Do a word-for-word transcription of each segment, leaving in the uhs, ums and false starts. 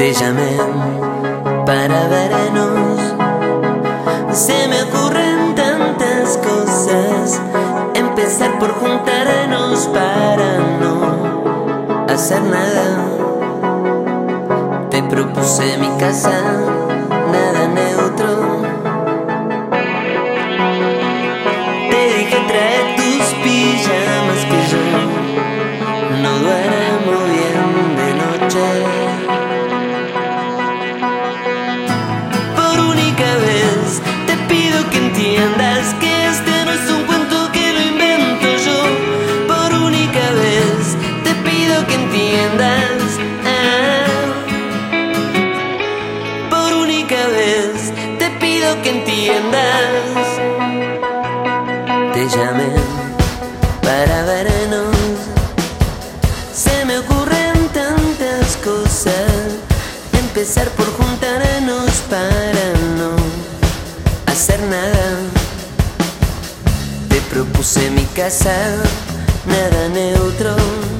Te llamé para vernos. Se me ocurren tantas cosas. Empezar por juntarnos para no hacer nada. Te propuse mi casa, nada neutro. Te dije trae tus pijamas que yo no duermo bien de noche. Por única vez te pido que entiendas que este no es un cuento que lo invento yo. Por única vez te pido que entiendas. Ah. Por única vez te pido que entiendas. Te llamé para vernos. Se me ocurren tantas cosas. Empezar por juntarnos para no hacer nada. Te propuse mi casa, nada neutro.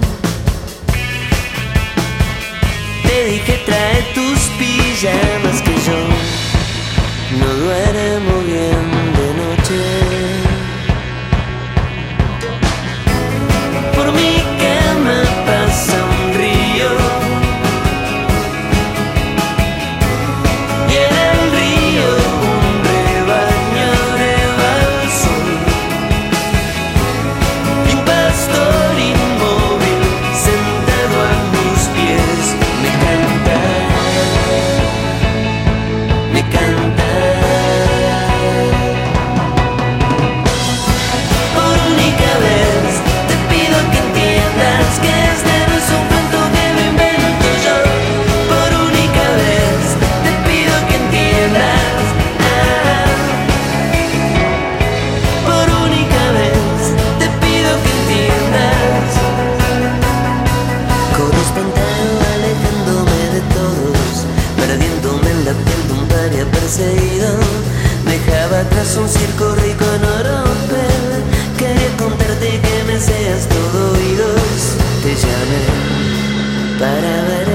Te dije trae tus pijamas que yo no duermo bien de noche. Por mi cama pasa un río y en el río un rebaño rebalso y un pastor inmóvil sentado a mis pies me canta, me canta. Por única vez te pido que entiendas que este no es un cuento que lo invento yo. Por única vez te pido que entiendas. Ah. Por única vez te pido que entiendas. Corro espantado alejándome de todos, perdiéndome en la piel de un paria perseguido. Dejaba atrás un circo rico en oropel. Quería contarte que me seas todo oídos. Te llamé para ver